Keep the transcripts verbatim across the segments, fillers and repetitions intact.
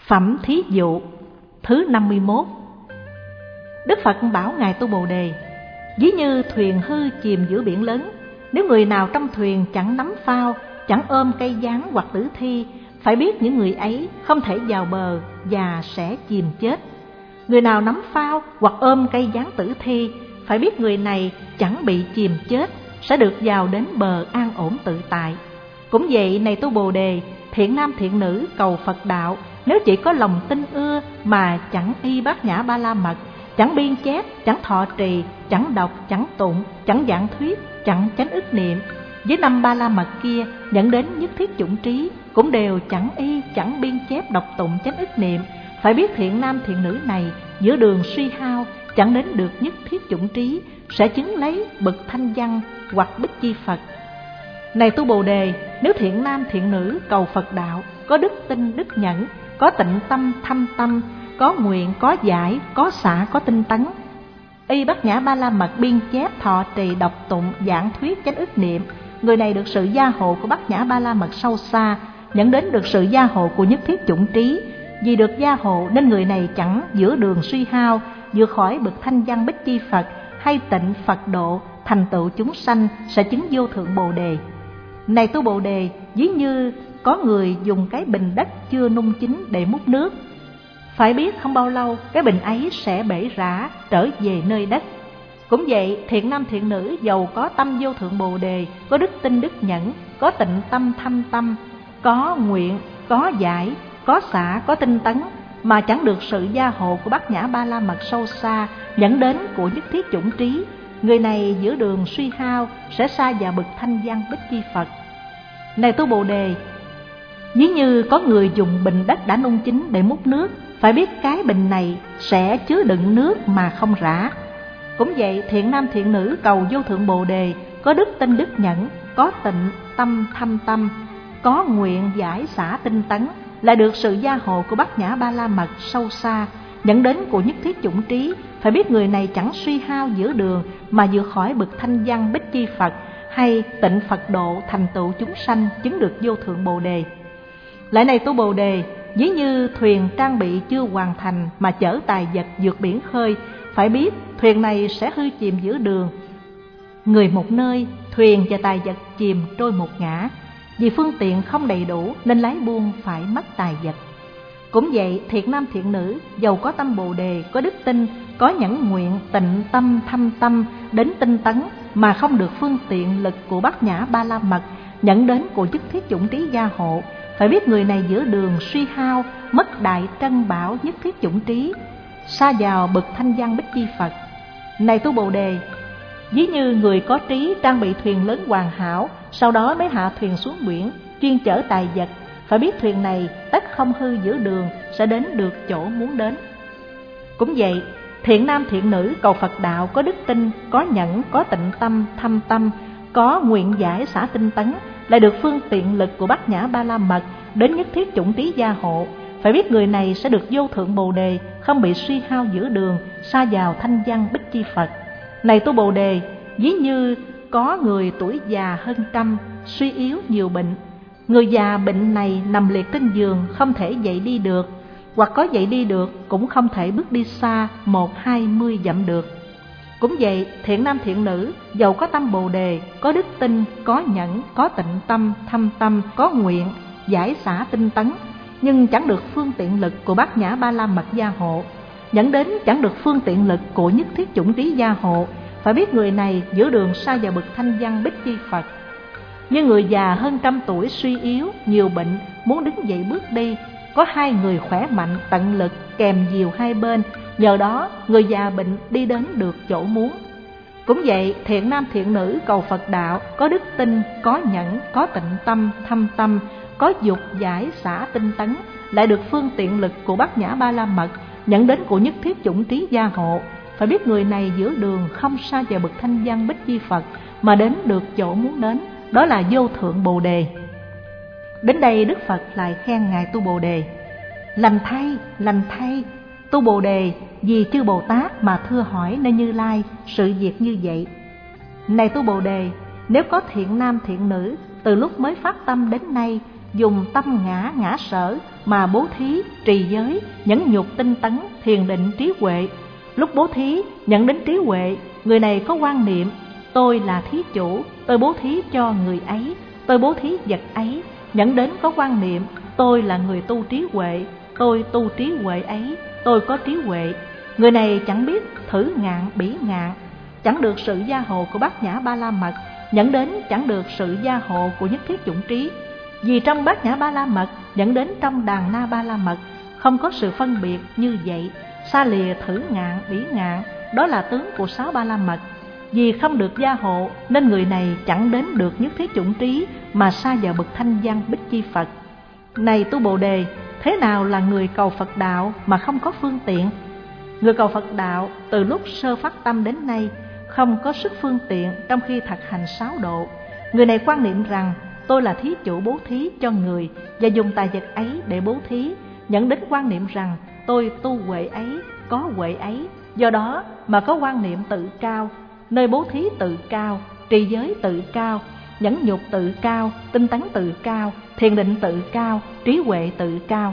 Phẩm thí dụ thứ năm mươi mốt. Đức Phật bảo Ngài Tu Bồ Đề: ví như thuyền hư chìm giữa biển lớn, nếu người nào trong thuyền chẳng nắm phao, chẳng ôm cây giáng hoặc tử thi, phải biết những người ấy không thể vào bờ và sẽ chìm chết. Người nào nắm phao hoặc ôm cây giáng tử thi, phải biết người này chẳng bị chìm chết, sẽ được vào đến bờ an ổn tự tại. Cũng vậy, này Tu Bồ Đề, thiện nam thiện nữ cầu Phật đạo, nếu chỉ có lòng tin ưa mà chẳng y bát nhã ba la mật, chẳng biên chép, chẳng thọ trì, chẳng đọc, chẳng tụng, chẳng giảng thuyết, chẳng chánh ức niệm, với năm ba la mật kia dẫn đến nhất thiết chủng trí, cũng đều chẳng y, chẳng biên chép, đọc tụng, chánh ức niệm, phải biết thiện nam thiện nữ này giữa đường suy hao, chẳng đến được nhất thiết chủng trí, sẽ chứng lấy bậc thanh văn hoặc bích chi Phật. Này Tu Bồ Đề, nếu thiện nam thiện nữ cầu Phật đạo, có đức tin đức nhẫn, có tịnh tâm thâm tâm, có nguyện, có giải, có xả, có tinh tấn, y bát nhã ba la mật, biên chép, thọ trì, đọc tụng, giảng thuyết, chánh ức niệm, người này được sự gia hộ của bát nhã ba la mật sâu xa, nhận đến được sự gia hộ của nhất thiết chủng trí. Vì được gia hộ nên người này chẳng giữa đường suy hao, vượt khỏi bậc thanh văn bích chi Phật hay tịnh Phật độ, thành tựu chúng sanh, sẽ chứng vô thượng Bồ Đề. Này Tu Bồ Đề, ví như có người dùng cái bình đất chưa nung chín để múc nước, phải biết không bao lâu cái bình ấy sẽ bể rã trở về nơi đất. Cũng vậy, thiện nam thiện nữ giàu có tâm vô thượng Bồ Đề, có đức tin đức nhẫn, có tịnh tâm thâm tâm, có nguyện, có giải, có xả, có tinh tấn, mà chẳng được sự gia hộ của bát nhã ba la mật sâu xa, dẫn đến của nhất thiết chủng trí, người này giữa đường suy hao, sẽ xa vào bậc thanh văn bích chi Phật. Này Tu Bồ Đề, ví như có người dùng bình đất đã nung chín để múc nước, phải biết cái bình này sẽ chứa đựng nước mà không rã. Cũng vậy, thiện nam thiện nữ cầu vô thượng Bồ Đề, có đức tin đức nhẫn, có tịnh tâm thâm tâm, có nguyện giải xả tinh tấn, là được sự gia hộ của bát nhã ba la mật sâu xa, dẫn đến của nhất thiết chủng trí, phải biết người này chẳng suy hao giữa đường mà vượt khỏi bậc thanh văn bích chi Phật hay tịnh Phật độ, thành tựu chúng sanh, chứng được vô thượng Bồ Đề. Lại này Tu Bồ Đề, ví như thuyền trang bị chưa hoàn thành mà chở tài vật vượt biển khơi, phải biết thuyền này sẽ hư chìm giữa đường, người một nơi, thuyền và tài vật chìm trôi một ngã. Vì phương tiện không đầy đủ nên lái buôn phải mất tài vật. Cũng vậy, thiện nam thiện nữ giàu có tâm Bồ Đề, có đức tin, có nhẫn nguyện, tịnh tâm thâm tâm, đến tinh tấn, mà không được phương tiện lực của bát nhã ba la mật, nhận đến của nhất thiết chủng trí gia hộ, phải biết người này giữa đường suy hao, mất đại trân bảo nhất thiết chủng trí, xa vào bậc thanh văn bích chi Phật. Này Tu Bồ Đề, ví như người có trí trang bị thuyền lớn hoàn hảo, sau đó mới hạ thuyền xuống biển, chuyên chở tài vật, phải biết thuyền này tất không hư giữa đường, sẽ đến được chỗ muốn đến. Cũng vậy, thiện nam thiện nữ cầu Phật đạo, có đức tin, có nhẫn, có tịnh tâm thâm tâm, có nguyện giải xả tinh tấn, lại được phương tiện lực của bát nhã ba la mật, đến nhất thiết chủng trí gia hộ, phải biết người này sẽ được vô thượng Bồ Đề, không bị suy hao giữa đường, xa vào thanh văn bích chi Phật. Này Tu Bồ Đề, ví như có người tuổi già hơn trăm, suy yếu nhiều bệnh, người già bệnh này nằm liệt trên giường, không thể dậy đi được, hoặc có dậy đi được cũng không thể bước đi xa một hai mươi dặm được. Cũng vậy, thiện nam thiện nữ giàu có tâm Bồ Đề, có đức tin, có nhẫn, có tịnh tâm thâm tâm, có nguyện, giải xả tinh tấn, nhưng chẳng được phương tiện lực của bát nhã ba la mật gia hộ, dẫn đến chẳng được phương tiện lực của nhất thiết chủng trí gia hộ, phải biết người này giữa đường xa vào bậc thanh văn bích chi Phật. Như người già hơn trăm tuổi suy yếu, nhiều bệnh, muốn đứng dậy bước đi, có hai người khỏe mạnh, tận lực kèm dìu hai bên, nhờ đó người già bệnh đi đến được chỗ muốn. Cũng vậy, thiện nam thiện nữ cầu Phật đạo, có đức tin, có nhẫn, có tịnh tâm thâm tâm, có dục giải xả tinh tấn, lại được phương tiện lực của bát nhã ba la mật, nhận đến của nhất thiết chủng trí gia hộ, phải biết người này giữa đường không xa vào bậc thanh văn bích chi Phật, mà đến được chỗ muốn đến, đó là vô thượng Bồ Đề. Đến đây Đức Phật lại khen Ngài Tu Bồ Đề: lành thay, lành thay, Tu Bồ Đề, vì chư Bồ Tát mà thưa hỏi nơi Như Lai sự việc như vậy. Này Tu Bồ Đề, nếu có thiện nam thiện nữ từ lúc mới phát tâm đến nay dùng tâm ngã ngã sở mà bố thí, trì giới, nhẫn nhục, tinh tấn, thiền định, trí huệ. Lúc bố thí nhận đến trí huệ, người này có quan niệm tôi là thí chủ, tôi bố thí cho người ấy, tôi bố thí vật ấy. Nhận đến có quan niệm tôi là người tu trí huệ, tôi tu trí huệ ấy, tôi có trí huệ. Người này chẳng biết thử ngạn bỉ ngạn, chẳng được sự gia hộ của Bát Nhã Ba La Mật, nhận đến chẳng được sự gia hộ của nhất thiết chủng trí. Vì trong Bát Nhã Ba La Mật, nhận đến trong Đàn Na Ba La Mật không có sự phân biệt như vậy. Xa lìa thử ngạn bỉ ngạn, đó là tướng của sáu Ba La Mật. Vì không được gia hộ nên người này chẳng đến được nhất thiết chủng trí mà sa vào bậc thanh văn Bích Chi Phật. Này tu Bồ Đề, thế nào là người cầu Phật đạo mà không có phương tiện? Người cầu Phật đạo từ lúc sơ phát tâm đến nay không có sức phương tiện trong khi thực hành sáu độ. Người này quan niệm rằng tôi là thí chủ bố thí cho người và dùng tài vật ấy để bố thí, nhận đến quan niệm rằng tôi tu huệ ấy, có huệ ấy. Do đó mà có quan niệm tự cao, nơi bố thí tự cao, trì giới tự cao, nhẫn nhục tự cao, tinh tấn tự cao, thiền định tự cao, trí huệ tự cao.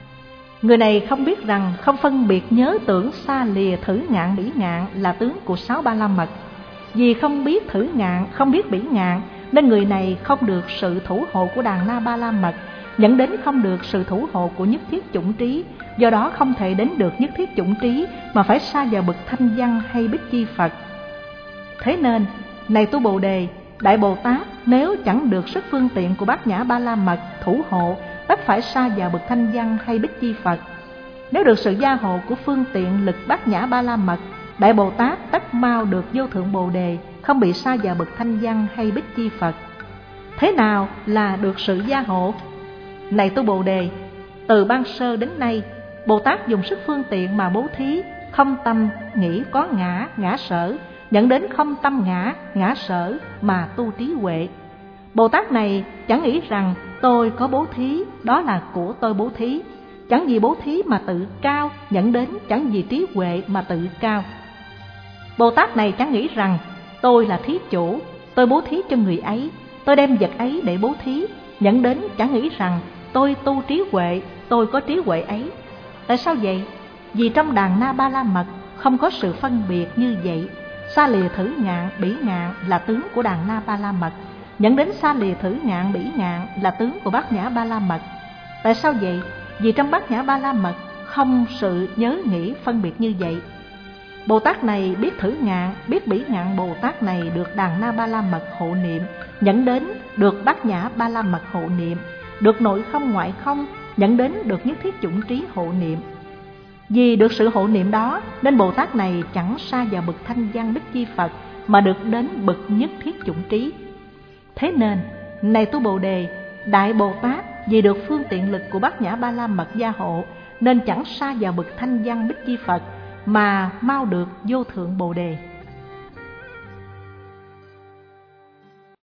Người này không biết rằng không phân biệt nhớ tưởng xa lìa thử ngạn bỉ ngạn là tướng của sáu Ba La Mật. Vì không biết thử ngạn, không biết bỉ ngạn nên người này không được sự thủ hộ của Đàn Na Ba La Mật, dẫn đến không được sự thủ hộ của nhất thiết chủng trí. Do đó không thể đến được nhất thiết chủng trí mà phải sa vào bậc thanh văn hay Bích Chi Phật. Thế nên, này tu Bồ Đề, Đại Bồ Tát nếu chẳng được sức phương tiện của Bát Nhã Ba La Mật thủ hộ, tất phải sa vào bậc thanh văn hay Bích Chi Phật. Nếu được sự gia hộ của phương tiện lực Bát Nhã Ba La Mật, Đại Bồ Tát tất mau được vô thượng Bồ Đề, không bị sa vào bậc thanh văn hay Bích Chi Phật. Thế nào là được sự gia hộ? Này tu Bồ Đề, từ ban sơ đến nay, Bồ Tát dùng sức phương tiện mà bố thí, không tâm nghĩ có ngã, ngã sở, dẫn đến không tâm ngã, ngã sở mà tu trí huệ. Bồ Tát này chẳng nghĩ rằng tôi có bố thí, đó là của tôi bố thí. Chẳng vì bố thí mà tự cao, dẫn đến chẳng vì trí huệ mà tự cao. Bồ Tát này chẳng nghĩ rằng tôi là thí chủ, tôi bố thí cho người ấy, tôi đem vật ấy để bố thí, dẫn đến chẳng nghĩ rằng tôi tu trí huệ, tôi có trí huệ ấy. Tại sao vậy? Vì trong Đàn Na Ba La Mật không có sự phân biệt như vậy. Xa lìa thử ngạn bỉ ngạn là tướng của Đàn Na Ba La Mật, dẫn đến xa lìa thử ngạn bỉ ngạn là tướng của Bát Nhã Ba La Mật. Tại sao vậy? Vì trong Bát Nhã Ba La Mật không sự nhớ nghĩ phân biệt như vậy. Bồ Tát này biết thử ngạn, biết bỉ ngạn, Bồ Tát này được Đàn Na Ba La Mật hộ niệm, dẫn đến được Bát Nhã Ba La Mật hộ niệm, được nội không ngoại không, dẫn đến được nhất thiết chủng trí hộ niệm. Vì được sự hộ niệm đó nên Bồ Tát này chẳng sa vào bậc thanh văn Bích Chi Phật mà được đến bậc nhất thiết chủng trí. Thế nên, này tu Bồ Đề, Đại Bồ Tát vì được phương tiện lực của Bát Nhã Ba La Mật gia hộ nên chẳng sa vào bậc thanh văn Bích Chi Phật mà mau được vô thượng Bồ Đề.